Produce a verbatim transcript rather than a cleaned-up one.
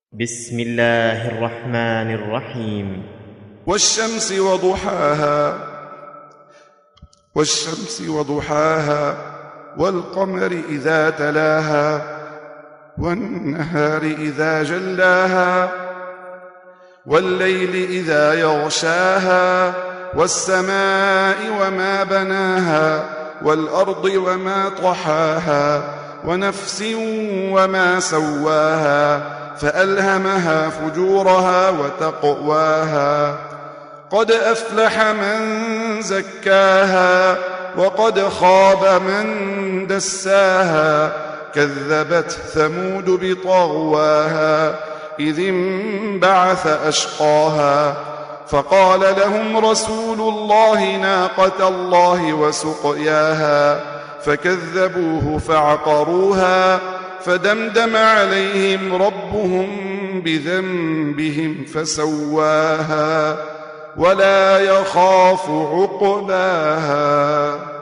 بسم الله الرحمن الرحيم. والشمس وضحاها والشمس وضحاها والقمر إذا تلاها والنهار إذا جلاها والليل إذا يغشاها والسماء وما بناها والأرض وما طحاها ونفس وما سواها فألهمها فجورها وتقواها قد أفلح من زكاها وقد خاب من دساها كذبت ثمود بطغواها إذ انبعث أشقاها فقال لهم رسول الله ناقة الله وسقياها فكذبوه فعقروها فدمدم عليهم ربهم بذنبهم فسواها ولا يخاف عقباها.